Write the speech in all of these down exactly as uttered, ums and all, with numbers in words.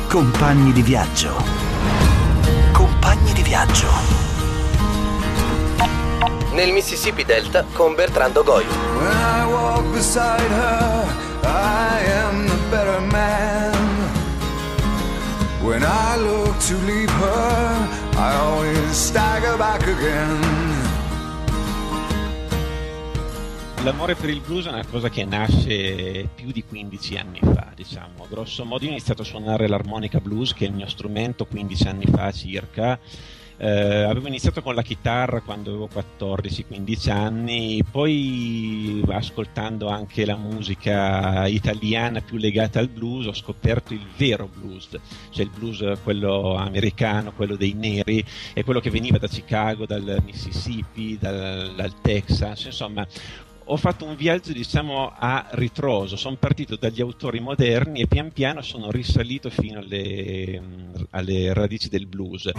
Compagni di viaggio. Compagni di viaggio. Nel Mississippi Delta con Bertrando Goio. When I walk beside her, I am the better man. When I look to leave her, I always stagger back again. L'amore per il blues è una cosa che nasce più di quindici anni fa, diciamo. Grosso modo io ho iniziato a suonare l'armonica blues, che è il mio strumento, quindici anni fa circa. Eh, avevo iniziato con la chitarra quando avevo quattordici quindici anni, poi ascoltando anche la musica italiana più legata al blues ho scoperto il vero blues, cioè il blues quello americano, quello dei neri, e quello che veniva da Chicago, dal Mississippi, dal, dal Texas, insomma. Ho fatto un viaggio, diciamo, a ritroso, sono partito dagli autori moderni e pian piano sono risalito fino alle, alle radici del blues.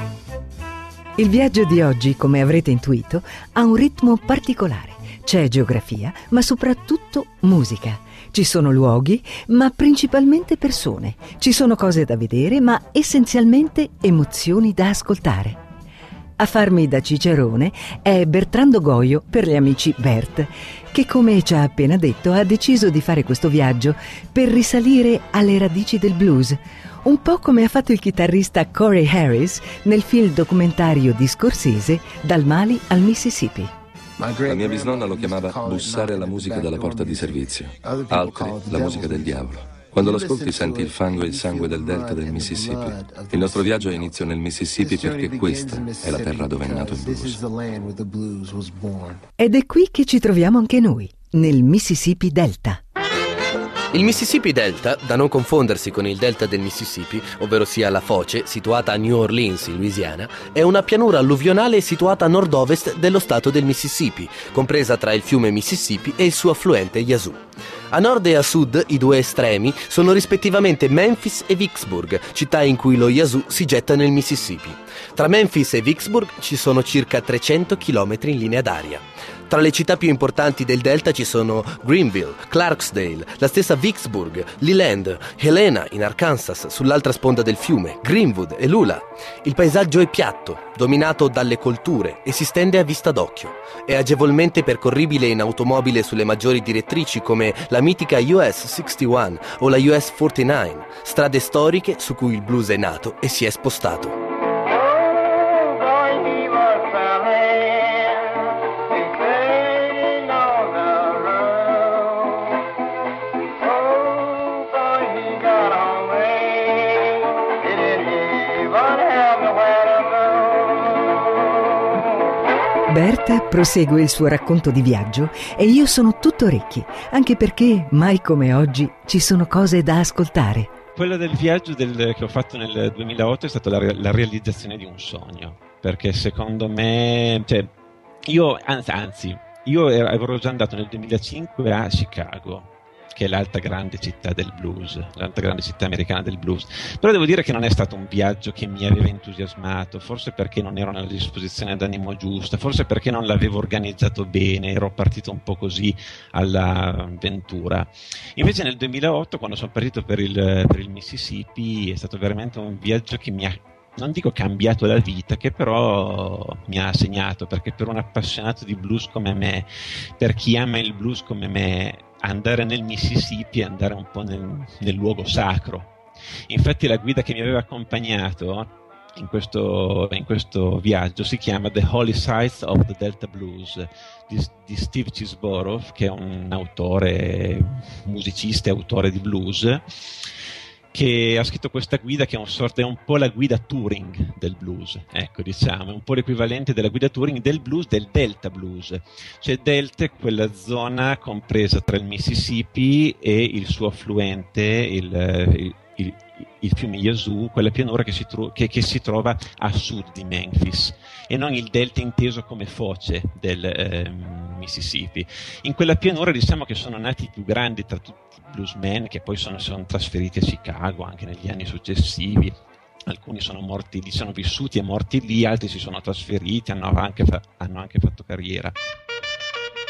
Il viaggio di oggi, come avrete intuito, ha un ritmo particolare. C'è geografia, ma soprattutto musica. Ci sono luoghi, ma principalmente persone. Ci sono cose da vedere, ma essenzialmente emozioni da ascoltare. A farmi da cicerone è Bertrando Goio, per gli amici Bert, che, come ci ha appena detto, ha deciso di fare questo viaggio per risalire alle radici del blues, un po' come ha fatto il chitarrista Corey Harris nel film documentario di Scorsese Dal Mali al Mississippi. La mia bisnonna lo chiamava bussare alla musica dalla porta di servizio, altri la musica del diavolo. Quando lo ascolti senti il fango e il sangue del delta del Mississippi. Il nostro viaggio ha inizio nel Mississippi perché questa è la terra dove è nato il blues. Ed è qui che ci troviamo anche noi, nel Mississippi Delta. Il Mississippi Delta, da non confondersi con il delta del Mississippi, ovvero sia la foce, situata a New Orleans, in Louisiana, è una pianura alluvionale situata a nord-ovest dello stato del Mississippi, compresa tra il fiume Mississippi e il suo affluente Yazoo. A nord e a sud, i due estremi, sono rispettivamente Memphis e Vicksburg, città in cui lo Yazoo si getta nel Mississippi. Tra Memphis e Vicksburg ci sono circa trecento chilometri in linea d'aria. Tra le città più importanti del delta ci sono Greenville, Clarksdale, la stessa Vicksburg, Leland, Helena in Arkansas, sull'altra sponda del fiume, Greenwood e Lula. Il paesaggio è piatto, dominato dalle colture e si stende a vista d'occhio. È agevolmente percorribile in automobile sulle maggiori direttrici come la mitica U S sessantuno o la U S quarantanove, strade storiche su cui il blues è nato e si è spostato. Bert prosegue il suo racconto di viaggio e io sono tutto orecchi, anche perché mai come oggi ci sono cose da ascoltare. Quello del viaggio del, che ho fatto nel duemilaotto è stata la, la realizzazione di un sogno, perché secondo me, cioè, io anzi, anzi io ero, ero già andato nel duemilacinque a Chicago, che è l'altra grande città del blues, l'altra grande città americana del blues, però devo dire che non è stato un viaggio che mi aveva entusiasmato, forse perché non ero nella disposizione d'animo giusta, forse perché non l'avevo organizzato bene, ero partito un po' così all'avventura. Invece nel duemilaotto, quando sono partito per il, per il Mississippi, è stato veramente un viaggio che mi ha, non dico cambiato la vita, che però mi ha segnato, perché per un appassionato di blues come me, per chi ama il blues come me, andare nel Mississippi è andare un po' nel, nel luogo sacro. Infatti la guida che mi aveva accompagnato in questo, in questo viaggio si chiama The Holy Sites of the Delta Blues di, di Steve Chisborough, che è un autore, musicista e autore di blues, che ha scritto questa guida che è un sorta, è un po' la guida touring del blues, ecco, diciamo, è un po' l'equivalente della guida touring del blues, del Delta Blues. Cioè Delta è quella zona compresa tra il Mississippi e il suo affluente, il, il, il, il fiume Yazoo, quella pianura che si, tro- che, che si trova a sud di Memphis, e non il delta inteso come foce del eh, Mississippi. In quella pianura diciamo che sono nati i più grandi tra tutti i bluesmen, che poi sono, sono trasferiti a Chicago anche negli anni successivi. Alcuni sono morti lì, sono vissuti e morti lì, altri si sono trasferiti, hanno anche, fa- hanno anche fatto carriera.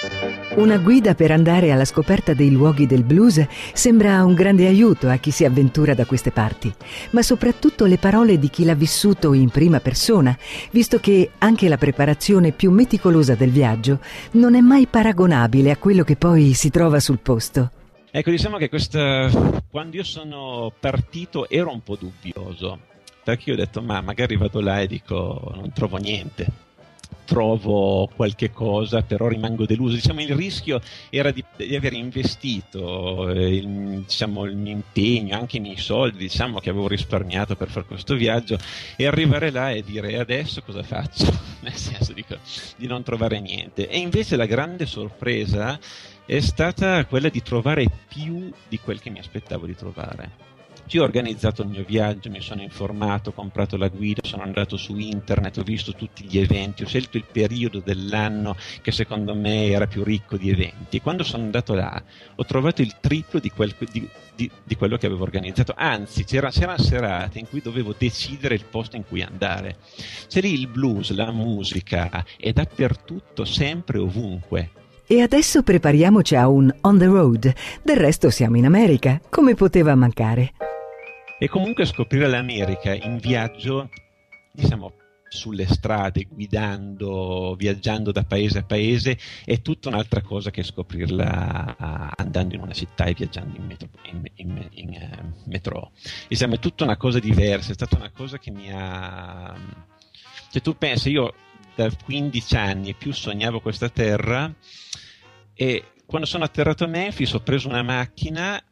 Una guida per andare alla scoperta dei luoghi del blues sembra un grande aiuto a chi si avventura da queste parti, ma soprattutto le parole di chi l'ha vissuto in prima persona, visto che anche la preparazione più meticolosa del viaggio non è mai paragonabile a quello che poi si trova sul posto. Ecco, diciamo che questa, quando io sono partito ero un po' dubbioso, perché io ho detto ma magari vado là e dico non trovo niente. Trovo qualche cosa, però rimango deluso. Diciamo, il rischio era di, di aver investito eh, il, diciamo, il mio impegno, anche i miei soldi, diciamo, che avevo risparmiato per fare questo viaggio, e arrivare là e dire adesso cosa faccio? Nel senso dico, di non trovare niente. E invece la grande sorpresa è stata quella di trovare più di quel che mi aspettavo di trovare. Io ho organizzato il mio viaggio, mi sono informato, ho comprato la guida, sono andato su internet, ho visto tutti gli eventi, ho scelto il periodo dell'anno che secondo me era più ricco di eventi. E quando sono andato là ho trovato il triplo di, quel, di, di, di quello che avevo organizzato. Anzi, c'era, c'erano serate in cui dovevo decidere il posto in cui andare. C'è lì il blues, la musica, è dappertutto, sempre, ovunque. E adesso prepariamoci a un on the road. Del resto siamo in America, come poteva mancare? E comunque scoprire l'America in viaggio, diciamo, sulle strade, guidando, viaggiando da paese a paese, è tutta un'altra cosa che scoprirla andando in una città e viaggiando in metro. In, in, in, uh, metro. Diciamo, è tutta una cosa diversa, è stata una cosa che mi ha... Cioè tu pensi, io da quindici anni più sognavo questa terra, e quando sono atterrato a Memphis ho preso una macchina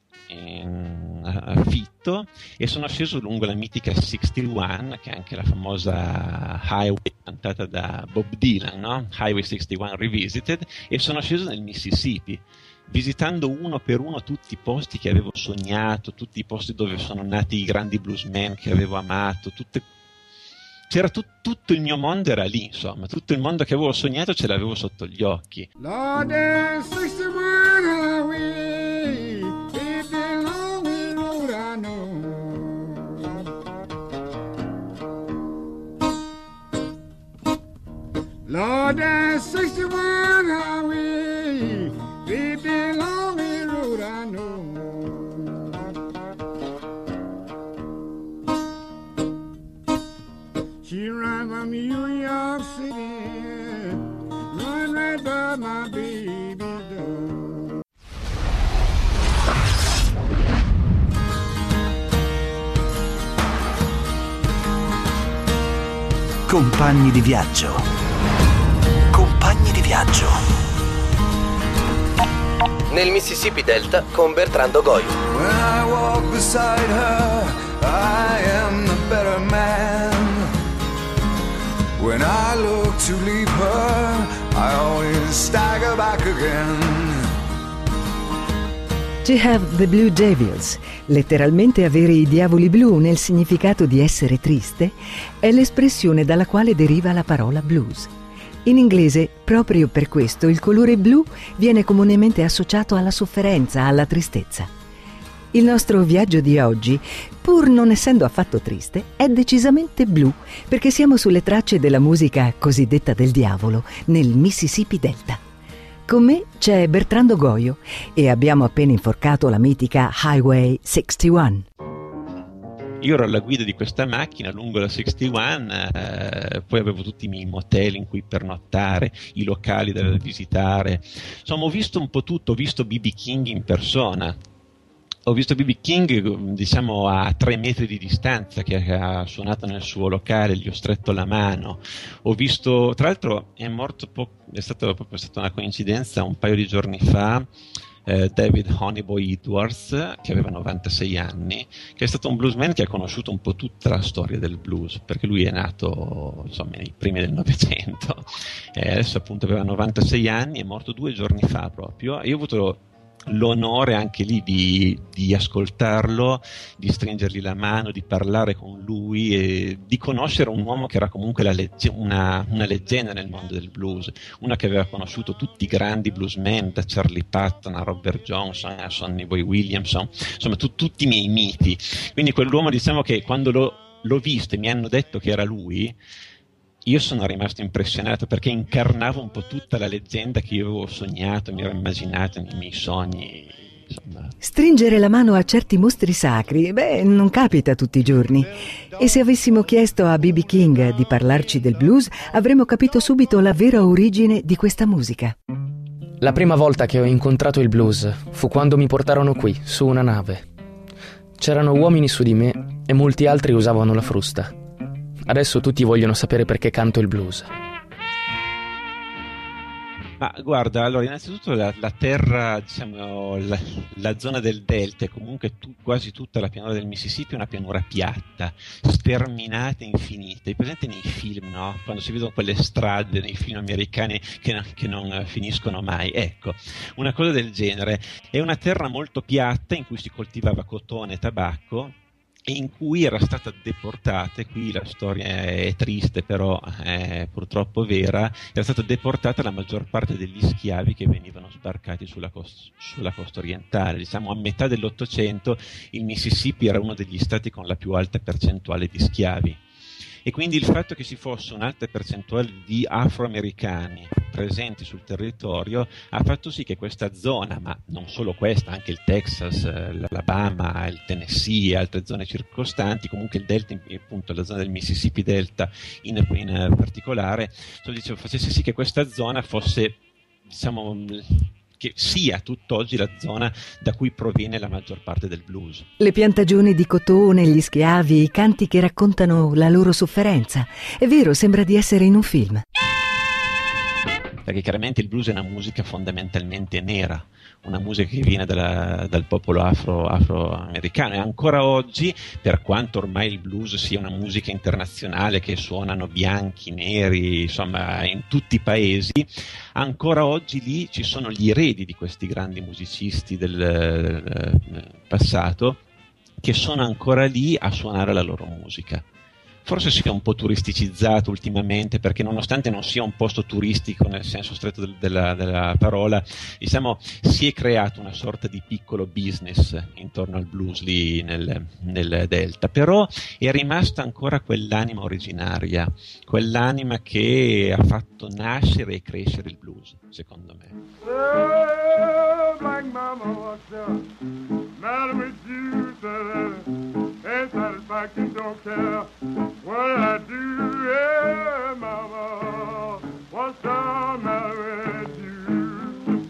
in affitto e sono sceso lungo la mitica sessantuno, che è anche la famosa highway cantata da Bob Dylan, no? Highway sessantuno Revisited, e sono sceso nel Mississippi, visitando uno per uno tutti i posti che avevo sognato, tutti i posti dove sono nati i grandi bluesmen che avevo amato, tutte... c'era tut, tutto il mio mondo era lì, insomma, tutto il mondo che avevo sognato ce l'avevo sotto gli occhi. Lord, there's sixty-one highway, it's the lonely road I know. Lord, there's sixty-one highway, it's the lonely road I know. She runs from New York City, run right by my baby's door. Compagni di viaggio. Compagni di viaggio. Nel Mississippi Delta con Bertrando Goio. When I walk beside her, I am the better man. When I look to leave her, I always stagger back again. To have the blue devils, letteralmente avere i diavoli blu nel significato di essere triste, è l'espressione dalla quale deriva la parola blues. In inglese, proprio per questo, il colore blu viene comunemente associato alla sofferenza, alla tristezza. Il nostro viaggio di oggi, pur non essendo affatto triste, è decisamente blu, perché siamo sulle tracce della musica cosiddetta del diavolo, nel Mississippi Delta. Con me c'è Bertrando Goio e abbiamo appena inforcato la mitica Highway sessantuno. Io ero alla guida di questa macchina lungo la sessantuno, eh, poi avevo tutti i miei motel in cui pernottare, i locali da visitare. Insomma, ho visto un po' tutto, ho visto B B King in persona. Ho visto B B King, diciamo, a tre metri di distanza, che ha suonato nel suo locale, gli ho stretto la mano. Ho visto, tra l'altro è morto, po- è, stato, è stata una coincidenza, un paio di giorni fa, eh, David Honeyboy Edwards, che aveva novantasei anni, che è stato un bluesman che ha conosciuto un po' tutta la storia del blues, perché lui è nato, insomma, nei primi del Novecento, e adesso appunto aveva novantasei anni, è morto due giorni fa proprio. Io ho avuto l'onore anche lì di, di ascoltarlo, di stringergli la mano, di parlare con lui e di conoscere un uomo che era comunque la legge, una, una leggenda nel mondo del blues, una che aveva conosciuto tutti i grandi bluesmen, da Charlie Patton a Robert Johnson a Sonny Boy Williamson, insomma tu, tutti i miei miti. Quindi quell'uomo, diciamo che quando l'ho, l'ho visto e mi hanno detto che era lui, io sono rimasto impressionato perché incarnava un po' tutta la leggenda che io avevo sognato, mi ero immaginato nei miei sogni, insomma. Stringere la mano a certi mostri sacri, beh, non capita tutti i giorni. E se avessimo chiesto a B B King di parlarci del blues, avremmo capito subito la vera origine di questa musica. La prima volta che ho incontrato il blues fu quando mi portarono qui, su una nave. C'erano uomini su di me e molti altri usavano la frusta. Adesso tutti vogliono sapere perché canto il blues. Ma guarda, allora innanzitutto la, la terra, diciamo, la, la zona del delta e comunque tu, quasi tutta la pianura del Mississippi è una pianura piatta, sterminata e infinita. È presente nei film, no? Quando si vedono quelle strade nei film americani che, no, che non finiscono mai. Ecco, una cosa del genere. È una terra molto piatta in cui si coltivava cotone e tabacco, e in cui era stata deportata, e qui la storia è triste però è purtroppo vera, era stata deportata la maggior parte degli schiavi che venivano sbarcati sulla costa, sulla costa orientale. Diciamo a metà dell'Ottocento il Mississippi era uno degli stati con la più alta percentuale di schiavi, e quindi il fatto che ci fosse un'alta percentuale di afroamericani presenti sul territorio ha fatto sì che questa zona, ma non solo questa, anche il Texas, l'Alabama, il Tennessee e altre zone circostanti, comunque il delta, appunto la zona del Mississippi Delta in, in particolare, cioè, dicevo, facesse sì che questa zona fosse, diciamo, che sia tutt'oggi la zona da cui proviene la maggior parte del blues. Le piantagioni di cotone, gli schiavi, i canti che raccontano la loro sofferenza. È vero, sembra di essere in un film. Perché chiaramente il blues è una musica fondamentalmente nera, una musica che viene dalla, dal popolo afro, afroamericano, e ancora oggi, per quanto ormai il blues sia una musica internazionale che suonano bianchi, neri, insomma in tutti i paesi, ancora oggi lì ci sono gli eredi di questi grandi musicisti del, del passato che sono ancora lì a suonare la loro musica. Forse si è un po' turisticizzato ultimamente, perché nonostante non sia un posto turistico nel senso stretto del, della, della parola, diciamo si è creato una sorta di piccolo business intorno al blues lì nel, nel Delta, però è rimasta ancora quell'anima originaria, quell'anima che ha fatto nascere e crescere il blues, secondo me. Oh, Black Mama, what's the matter with you? Ain't satisfaction, don't care what I do. Yeah, Mama, what's the matter with you?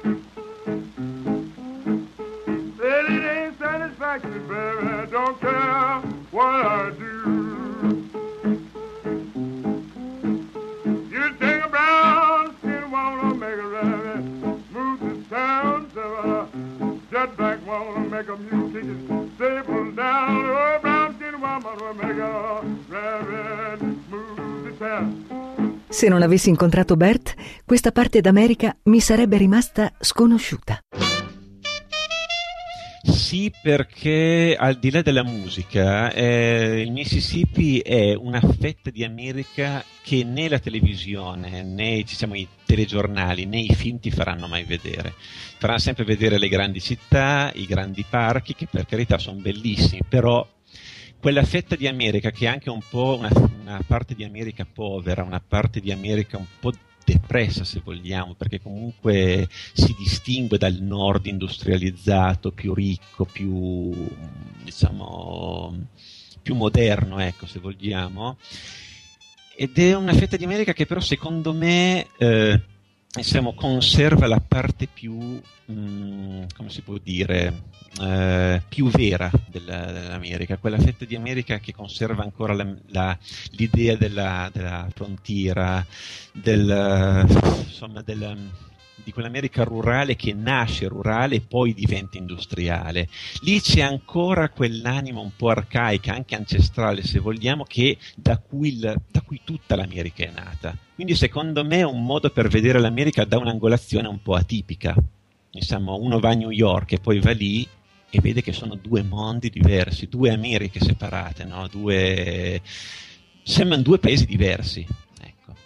Said it ain't satisfaction, baby, don't care what I do. You take a brown skin woman, make a rabbit, move to town, so jet black woman, make a mule kick it, stable down. Oh, brown skin woman will make a rabbit, move to town. Se non avessi incontrato Bert, questa parte d'America mi sarebbe rimasta sconosciuta. Sì, perché al di là della musica, eh, il Mississippi è una fetta di America che né la televisione, né diciamo, i telegiornali, né i film ti faranno mai vedere. Faranno sempre vedere le grandi città, i grandi parchi, che per carità sono bellissimi, però quella fetta di America che è anche un po' una, una parte di America povera, una parte di America un po' depressa, se vogliamo, perché comunque si distingue dal nord industrializzato, più ricco, più diciamo più moderno, ecco, se vogliamo, ed è una fetta di America che però secondo me eh, diciamo, conserva la parte più mh, come si può dire eh, più vera della, dell'America, quella fetta di America che conserva ancora la, la, l'idea della, della frontiera, del, insomma del, di quell'America rurale che nasce rurale e poi diventa industriale. Lì c'è ancora quell'anima un po' arcaica, anche ancestrale se vogliamo, che da cui, il, da cui tutta l'America è nata. Quindi secondo me è un modo per vedere l'America da un'angolazione un po' atipica. Diciamo, uno va a New York e poi va lì e vede che sono due mondi diversi, due Americhe separate, no? Due... sembrano due paesi diversi. Ecco.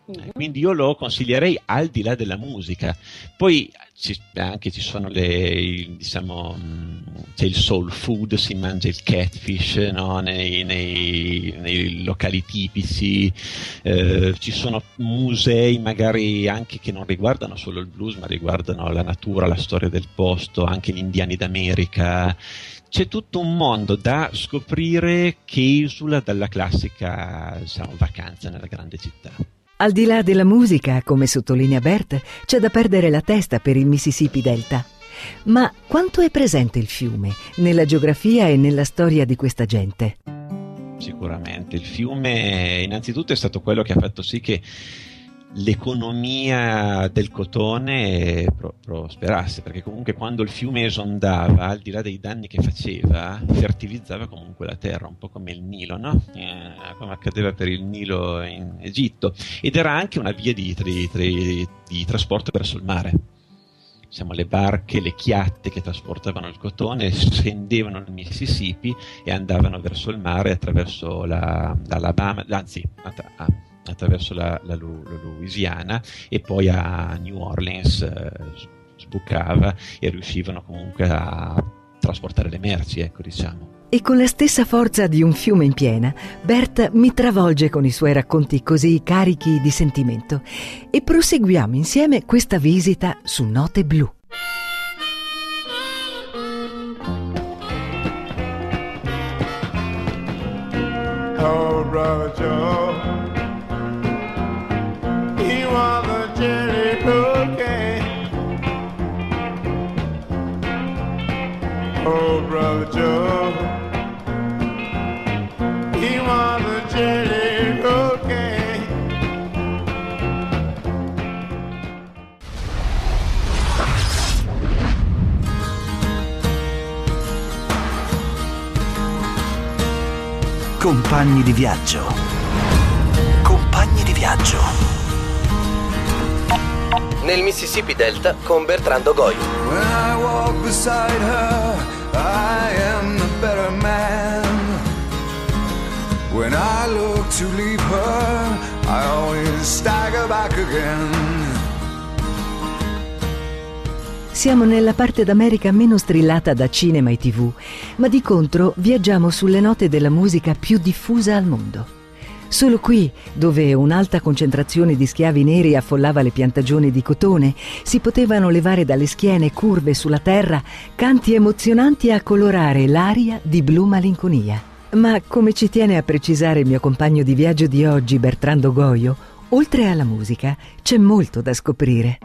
Eh, quindi io lo consiglierei al di là della musica. Poi ci, anche ci sono le, diciamo, c'è il soul food, si mangia il catfish, no? nei, nei, nei locali tipici, eh, ci sono musei magari anche che non riguardano solo il blues, ma riguardano la natura, la storia del posto, anche gli indiani d'America. C'è tutto un mondo da scoprire che esula dalla classica, diciamo, vacanza nella grande città. Al di là della musica, come sottolinea Bert, c'è da perdere la testa per il Mississippi Delta. Ma quanto è presente il fiume nella geografia e nella storia di questa gente? Sicuramente il fiume innanzitutto è stato quello che ha fatto sì che l'economia del cotone pro- prosperasse, perché comunque quando il fiume esondava, al di là dei danni che faceva, fertilizzava comunque la terra, un po' come il Nilo, no? Eh, come accadeva per il Nilo in Egitto, ed era anche una via di, di, di, di trasporto verso il mare. Diciamo, le barche, le chiatte che trasportavano il cotone scendevano nel Mississippi e andavano verso il mare attraverso la, l'Alabama, anzi a, attraverso la, la, la Louisiana, e poi a New Orleans eh, sbucava e riuscivano comunque a trasportare le merci, ecco, diciamo. E con la stessa forza di un fiume in piena, Bert mi travolge con i suoi racconti così carichi di sentimento e proseguiamo insieme questa visita su Note Blu. Oh, brother Joe, he was a jelly cookie. Oh, brother Joe, he was a jelly cookie. Compagni di viaggio. Compagni di viaggio. Nel Mississippi Delta con Bertrando Goio. When I walk beside her, I am the better man. When I look to leave her, I always stagger back again. Siamo nella parte d'America meno strillata da cinema e tivù, ma di contro viaggiamo sulle note della musica più diffusa al mondo. Solo qui, dove un'alta concentrazione di schiavi neri affollava le piantagioni di cotone, si potevano levare dalle schiene curve sulla terra canti emozionanti a colorare l'aria di blu malinconia. Ma come ci tiene a precisare il mio compagno di viaggio di oggi, Bertrando Goio, oltre alla musica c'è molto da scoprire.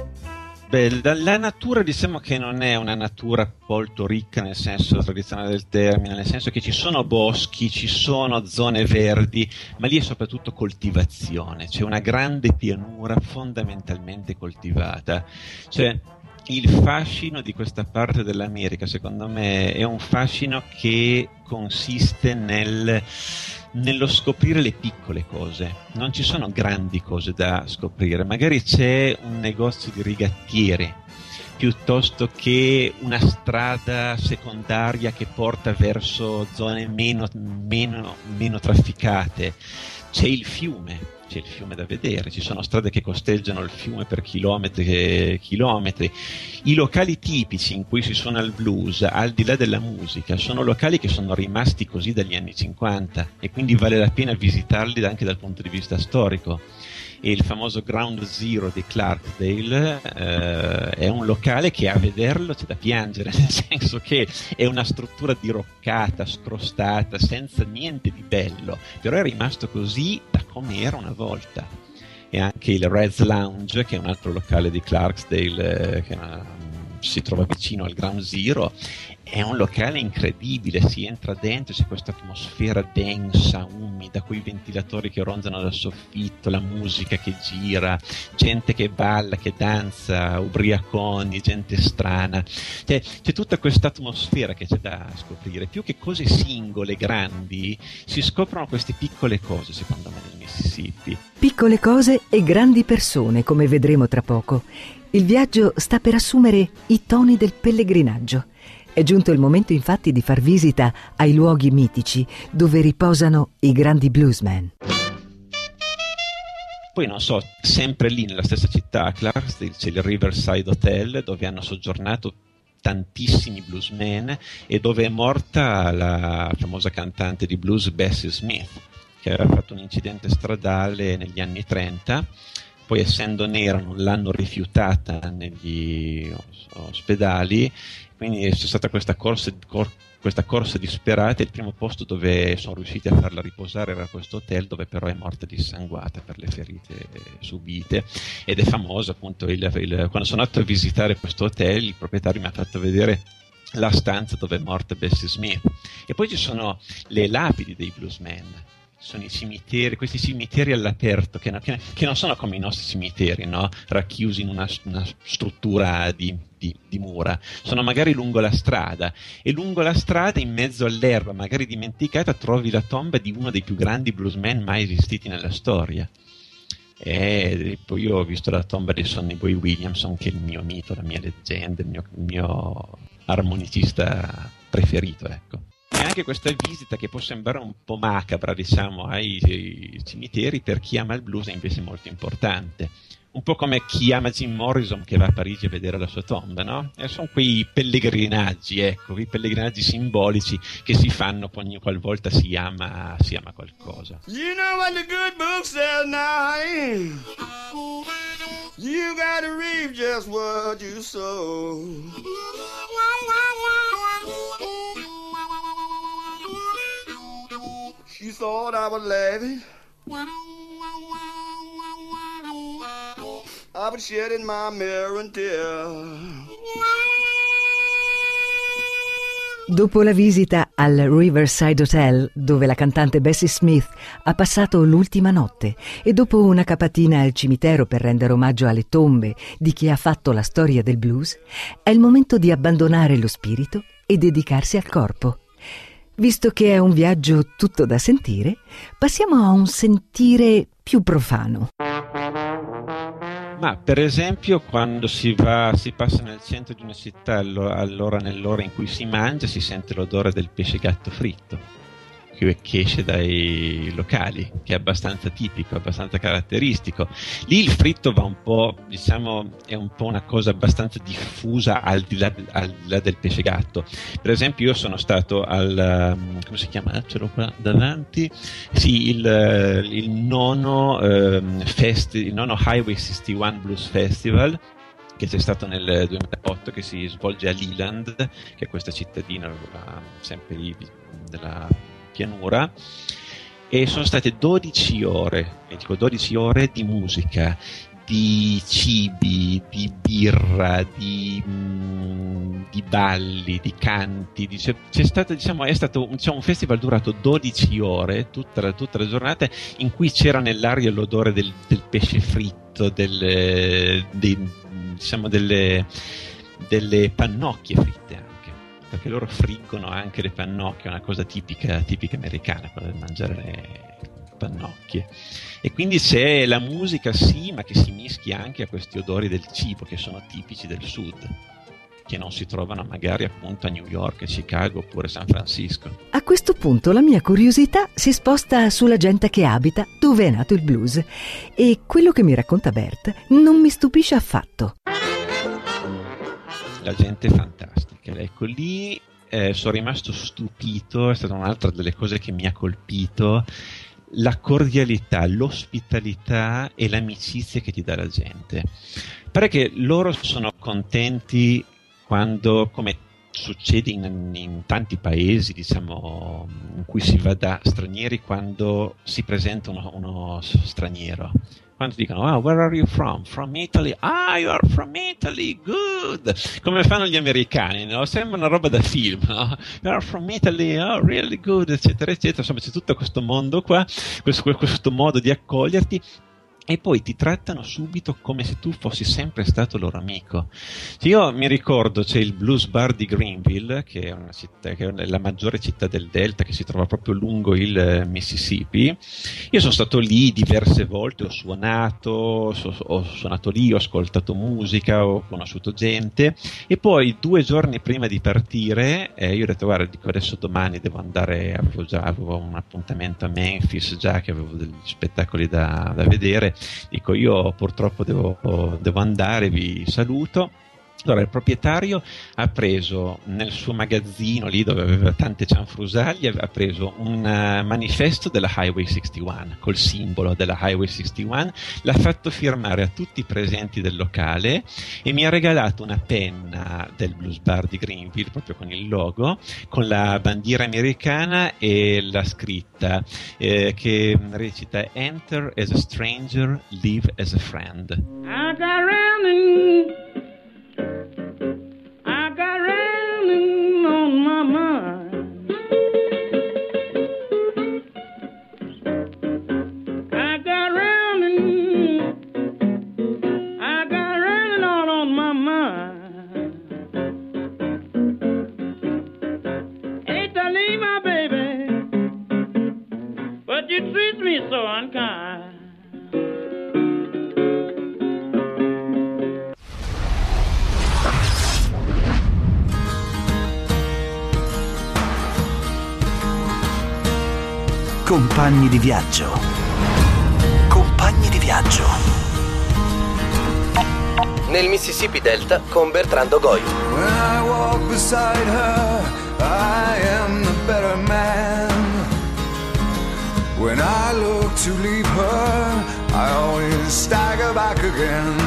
Beh, la natura diciamo che non è una natura molto ricca nel senso tradizionale del termine, nel senso che ci sono boschi, ci sono zone verdi, ma lì è soprattutto coltivazione, c'è una grande pianura fondamentalmente coltivata. Cioè, il fascino di questa parte dell'America, secondo me, è un fascino che consiste nel nello scoprire le piccole cose. Non ci sono grandi cose da scoprire, magari c'è un negozio di rigattiere piuttosto che una strada secondaria che porta verso zone meno, meno, meno trafficate. C'è il fiume, c'è il fiume da vedere, ci sono strade che costeggiano il fiume per chilometri e chilometri. I locali tipici in cui si suona il blues, al di là della musica, sono locali che sono rimasti così dagli anni cinquanta e quindi vale la pena visitarli anche dal punto di vista storico. E il famoso Ground Zero di Clarksdale eh, è un locale che a vederlo c'è da piangere, nel senso che è una struttura diroccata, scrostata, senza niente di bello, però è rimasto così da come era una volta. E anche il Red's Lounge, che è un altro locale di Clarksdale eh, che una, si trova vicino al Ground Zero, è un locale incredibile, si entra dentro, c'è questa atmosfera densa, umida, quei ventilatori che ronzano dal soffitto, la musica che gira, gente che balla, che danza, ubriaconi, gente strana. C'è, c'è tutta questa atmosfera che c'è da scoprire. Più che cose singole, grandi, si scoprono queste piccole cose, secondo me, nel Mississippi. Piccole cose e grandi persone, come vedremo tra poco. Il viaggio sta per assumere i toni del pellegrinaggio. È giunto il momento infatti di far visita ai luoghi mitici dove riposano i grandi bluesmen. Poi non so, sempre lì nella stessa città, a Clarksdale, c'è il Riverside Hotel, dove hanno soggiornato tantissimi bluesmen e dove è morta la famosa cantante di blues Bessie Smith, che aveva fatto un incidente stradale negli anni trenta. Poi, essendo nera, non l'hanno rifiutata negli ospedali, quindi c'è stata questa corsa, cor- questa corsa disperata. Il primo posto dove sono riusciti a farla riposare era questo hotel, dove però è morta dissanguata per le ferite subite, ed è famoso appunto il, il, quando sono andato a visitare questo hotel, il proprietario mi ha fatto vedere la stanza dove è morta Bessie Smith. E poi ci sono le lapidi dei bluesmen, sono i cimiteri, questi cimiteri all'aperto che, no, che, che non sono come i nostri cimiteri, no? Racchiusi in una, una struttura di, di, di mura, sono magari lungo la strada, e lungo la strada, in mezzo all'erba magari dimenticata, trovi la tomba di uno dei più grandi bluesmen mai esistiti nella storia. E poi io ho visto la tomba di Sonny Boy Williamson, che è il mio mito, la mia leggenda, il mio, il mio armonicista preferito, ecco. E anche questa visita, che può sembrare un po' macabra, diciamo, ai, ai cimiteri, per chi ama il blues è invece molto importante. Un po' come chi ama Jim Morrison, che va a Parigi a vedere la sua tomba, no? E sono quei pellegrinaggi, ecco, quei pellegrinaggi simbolici che si fanno ogni qualvolta si ama, si ama qualcosa. You know what the good book says now, honey? You gotta reap just what you sow. She thought I was laughing. I was shedding my mirror and tear. Dopo la visita al Riverside Hotel, dove la cantante Bessie Smith ha passato l'ultima notte, e dopo una capatina al cimitero per rendere omaggio alle tombe di chi ha fatto la storia del blues, è il momento di abbandonare lo spirito e dedicarsi al corpo. Visto che è un viaggio tutto da sentire, passiamo a un sentire più profano. Ma per esempio, quando si va, si passa nel centro di una città, allora nell'ora in cui si mangia, si sente l'odore del pesce gatto fritto che esce dai locali, che è abbastanza tipico, abbastanza caratteristico. Lì il fritto va un po', diciamo, è un po' una cosa abbastanza diffusa al di là, al di là del pesce gatto. Per esempio, io sono stato al, come si chiama? Ce l'ho qua davanti. Sì, il, il nono um, festi, il nono Highway sessantuno Blues Festival, che c'è stato nel duemilaotto, che si svolge a Leland, che è questa cittadina sempre lì della pianura, e sono state dodici ore, e dico dodici ore di musica, di cibi, di birra, di, mm, di balli, di canti. Di, c'è, c'è stato, diciamo, è stato diciamo, un festival durato dodici ore, tutta la, tutta la giornata, in cui c'era nell'aria l'odore del, del pesce fritto, del, dei, diciamo delle, delle pannocchie fritte anche, perché loro friggono anche le pannocchie, è una cosa tipica, tipica americana, quella di mangiare le pannocchie. E quindi c'è la musica, sì, ma che si mischia anche a questi odori del cibo che sono tipici del sud, che non si trovano magari appunto a New York, Chicago oppure San Francisco. A questo punto la mia curiosità si sposta sulla gente che abita dove è nato il blues, e quello che mi racconta Bert non mi stupisce affatto. La gente è fantastica. Ecco, lì eh, sono rimasto stupito, è stata un'altra delle cose che mi ha colpito, la cordialità, l'ospitalità e l'amicizia che ti dà la gente. Pare che loro sono contenti quando, come succede in, in tanti paesi, diciamo, in cui si va da stranieri, quando si presenta uno, uno straniero. Quando dicono, ah, where are you from? From Italy? Ah, you are from Italy, good! Come fanno gli americani, no? Sembra una roba da film, no? You are from Italy, oh, really good, eccetera, eccetera. Insomma, c'è tutto questo mondo qua, questo, questo modo di accoglierti, e poi ti trattano subito come se tu fossi sempre stato loro amico. Io mi ricordo, c'è il Blues Bar di Greenville, che è una città, che è la maggiore città del Delta, che si trova proprio lungo il Mississippi. Io sono stato lì diverse volte, ho suonato, ho suonato lì, ho ascoltato musica, ho conosciuto gente, e poi due giorni prima di partire, eh, io ho detto, guarda, dico, adesso domani devo andare, avevo già avevo un appuntamento a Memphis già, che avevo degli spettacoli da, da vedere, Dico, io purtroppo devo, devo andare, vi saluto. Allora il proprietario ha preso nel suo magazzino lì dove aveva tante cianfrusaglie, ha preso un uh, manifesto della Highway sessantuno col simbolo della Highway sessantuno, l'ha fatto firmare a tutti i presenti del locale e mi ha regalato una penna del Blues Bar di Greenville proprio con il logo, con la bandiera americana e la scritta eh, che recita Enter as a stranger, live as a friend. I got around and I got round on my mind. I got round and I got round all on my mind. Hate to leave my baby, but you treat me so unkind. Compagni di viaggio. Compagni di viaggio. Nel Mississippi Delta con Bertrando Goio. When I walk beside her, I am the better man. When I look to leave her, I always stagger back again.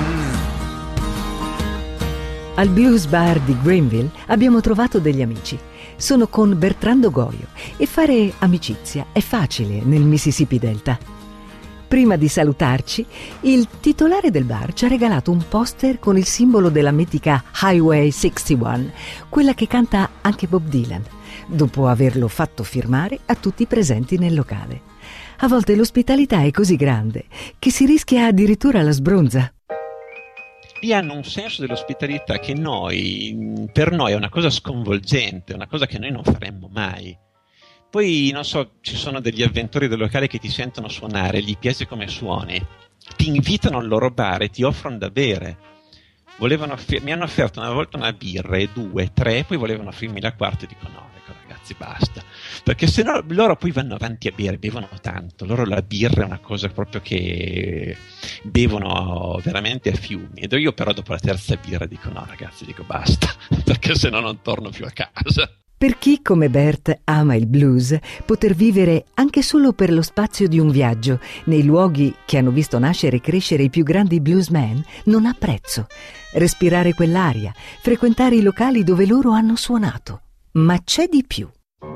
Al Blues Bar di Greenville abbiamo trovato degli amici. Sono con Bertrando Goio e fare amicizia è facile nel Mississippi Delta. Prima di salutarci, il titolare del bar ci ha regalato un poster con il simbolo della mitica Highway sessantuno, quella che canta anche Bob Dylan, dopo averlo fatto firmare a tutti i presenti nel locale. A volte l'ospitalità è così grande che si rischia addirittura la sbronza. Lì hanno un senso dell'ospitalità che noi, per noi è una cosa sconvolgente, una cosa che noi non faremmo mai. Poi, non so, ci sono degli avventori del locale che ti sentono suonare, gli piace come suoni, ti invitano al loro bar e ti offrono da bere. Volevano offer- mi hanno offerto una volta una birra, e due, tre, poi volevano offrirmi la quarta e dico no, ecco ragazzi, basta. Perché se no loro poi vanno avanti a bere, bevono tanto, loro la birra è una cosa proprio che bevono veramente a fiumi. Ed io però dopo la terza birra dico no ragazzi, dico basta, perché se no non torno più a casa. Per chi come Bert ama il blues, poter vivere anche solo per lo spazio di un viaggio nei luoghi che hanno visto nascere e crescere i più grandi bluesmen non ha prezzo. Respirare quell'aria, frequentare i locali dove loro hanno suonato. Ma c'è di più.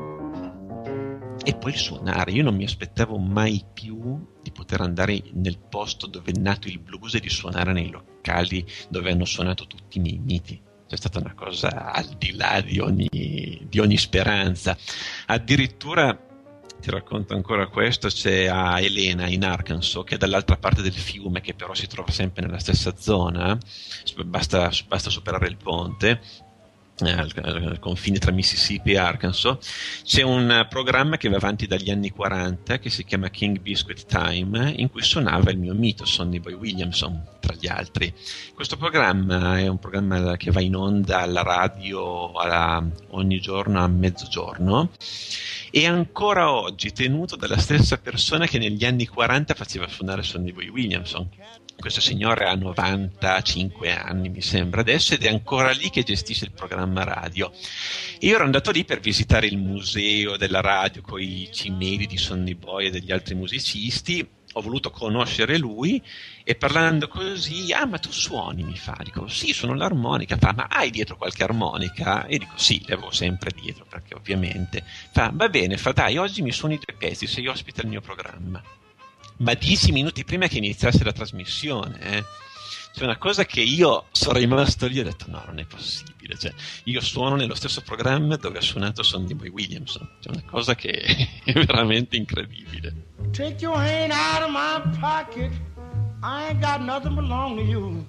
E poi suonare, io non mi aspettavo mai più di poter andare nel posto dove è nato il blues e di suonare nei locali dove hanno suonato tutti i miei miti. È stata una cosa al di là di ogni, di ogni speranza. Addirittura, ti racconto ancora questo, c'è a Helena in Arkansas, che è dall'altra parte del fiume, che però si trova sempre nella stessa zona, basta, basta superare il ponte, Al, al confine tra Mississippi e Arkansas. C'è un programma che va avanti dagli anni quaranta che si chiama King Biscuit Time, in cui suonava il mio mito Sonny Boy Williamson tra gli altri. Questo programma è un programma che va in onda alla radio alla, ogni giorno a mezzogiorno, e ancora oggi tenuto dalla stessa persona che negli anni quaranta faceva suonare Sonny Boy Williamson. Questo signore ha novantacinque anni mi sembra adesso, ed è ancora lì che gestisce il programma radio. Io ero andato lì per visitare il museo della radio con i cimeli di Sonny Boy e degli altri musicisti. Ho voluto conoscere lui e parlando così, ah ma tu suoni, mi fa, dico sì, suono l'armonica. Fa, ma hai dietro qualche armonica? E dico sì, le avevo sempre dietro, perché ovviamente. Fa, va bene, fa dai, oggi mi suoni due pezzi, sei ospite al mio programma. Ma dieci minuti prima che iniziasse la trasmissione, eh. C'è una cosa che io sono rimasto lì e ho detto no, non è possibile, cioè, io suono nello stesso programma dove ha suonato Sonny Boy Williamson. C'è una cosa che è veramente incredibile. Take your hand out of my pocket, I ain't got nothing belong to you.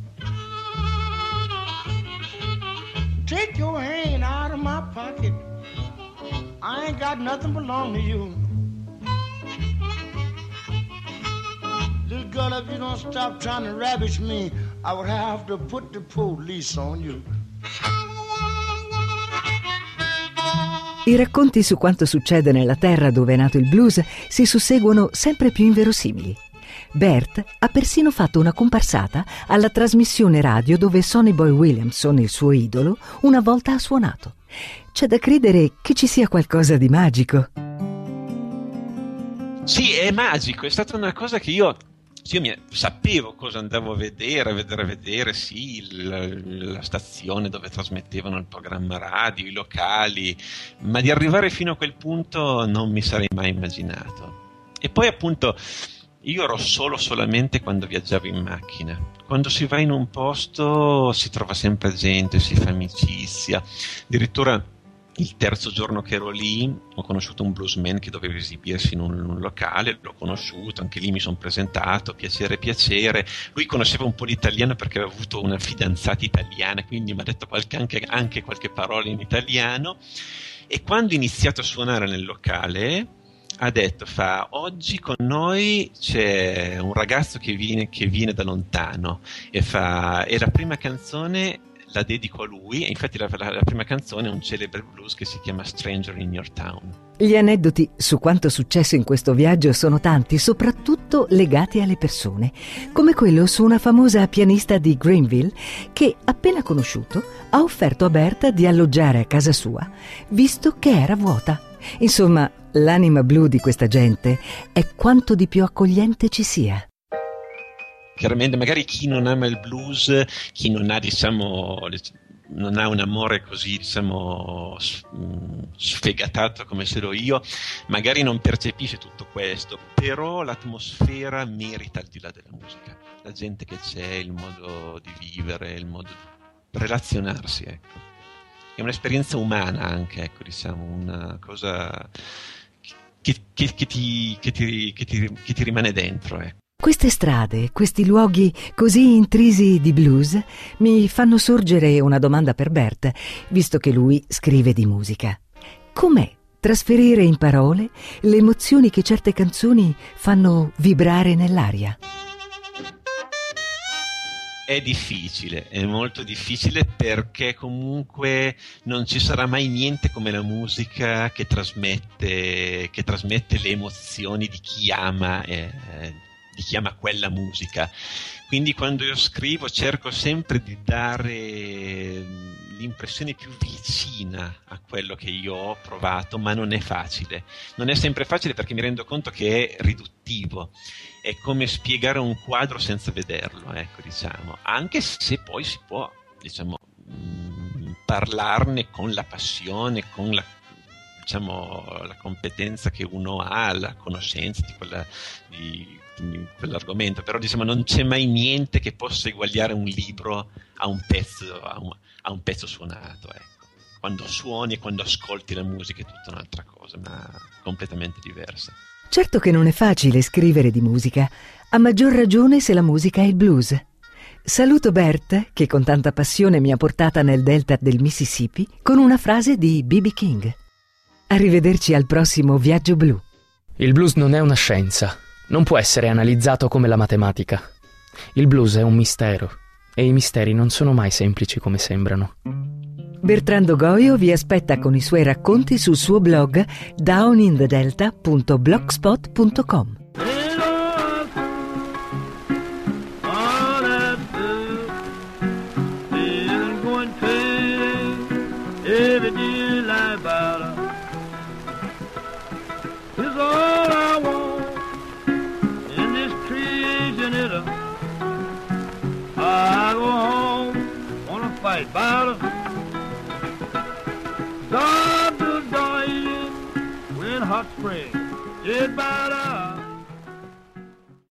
Take your hand out of my pocket, I ain't got nothing belong to you. Little girl, if you don't stop trying to ravish me, I would have to put the police on you. I racconti su quanto succede nella terra dove è nato il blues si susseguono sempre più inverosimili. Bert ha persino fatto una comparsata alla trasmissione radio dove Sonny Boy Williamson, il suo idolo, una volta ha suonato. C'è da credere che ci sia qualcosa di magico. Sì, è magico, è stata una cosa che io... Io mi, sapevo cosa andavo a vedere, a vedere, a vedere, sì, la, la stazione dove trasmettevano il programma radio, i locali, ma di arrivare fino a quel punto non mi sarei mai immaginato. E poi appunto io ero solo solamente quando viaggiavo in macchina. Quando si va in un posto si trova sempre gente, si fa amicizia. Addirittura il terzo giorno che ero lì ho conosciuto un bluesman che doveva esibirsi in un, in un locale, l'ho conosciuto, anche lì mi sono presentato, piacere piacere. Lui conosceva un po' l'italiano perché aveva avuto una fidanzata italiana, quindi mi ha detto qualche, anche, anche qualche parola in italiano. E quando ho iniziato a suonare nel locale ha detto, fa, oggi con noi c'è un ragazzo che viene, che viene da lontano, e fa, e la prima canzone la dedico a lui, e infatti la, la, la prima canzone è un celebre blues che si chiama Stranger in Your Town. Gli aneddoti su quanto successo in questo viaggio sono tanti, soprattutto legati alle persone, come quello su una famosa pianista di Greenville che, appena conosciuto, ha offerto a Bert di alloggiare a casa sua, visto che era vuota. Insomma, l'anima blu di questa gente è quanto di più accogliente ci sia. Chiaramente magari chi non ama il blues, chi non ha, diciamo, non ha un amore così, diciamo, sfegatato come ce l'ho io, magari non percepisce tutto questo, però l'atmosfera merita al di là della musica. La gente che c'è, il modo di vivere, il modo di relazionarsi, ecco. È un'esperienza umana anche, ecco, diciamo, una cosa che, che, che, ti, che, ti, che, ti, che ti rimane dentro, ecco. Queste strade, questi luoghi così intrisi di blues mi fanno sorgere una domanda per Bert, visto che lui scrive di musica. Com'è trasferire in parole le emozioni che certe canzoni fanno vibrare nell'aria? È difficile, è molto difficile, perché comunque non ci sarà mai niente come la musica che trasmette, che trasmette le emozioni di chi ama eh, di chi ama quella musica. Quindi quando io scrivo cerco sempre di dare l'impressione più vicina a quello che io ho provato, ma non è facile. Non è sempre facile perché mi rendo conto che è riduttivo. È come spiegare un quadro senza vederlo, ecco, diciamo. Anche se poi si può, diciamo, parlarne con la passione, con la diciamo la competenza che uno ha, la conoscenza di, quella, di, di quell'argomento, però diciamo non c'è mai niente che possa eguagliare un libro a un pezzo, a un, a un pezzo suonato, ecco. Quando suoni e quando ascolti la musica è tutta un'altra cosa, ma completamente diversa. Certo che non è facile scrivere di musica, a maggior ragione se la musica è il blues. Saluto Bert, che con tanta passione mi ha portata nel delta del Mississippi, con una frase di B B King. Arrivederci al prossimo Viaggio Blu. Il blues non è una scienza, non può essere analizzato come la matematica. Il blues è un mistero, e i misteri non sono mai semplici come sembrano. Bertrando Goio vi aspetta con i suoi racconti sul suo blog down in the delta punto blogspot punto com. About God to die in hot spring, it's about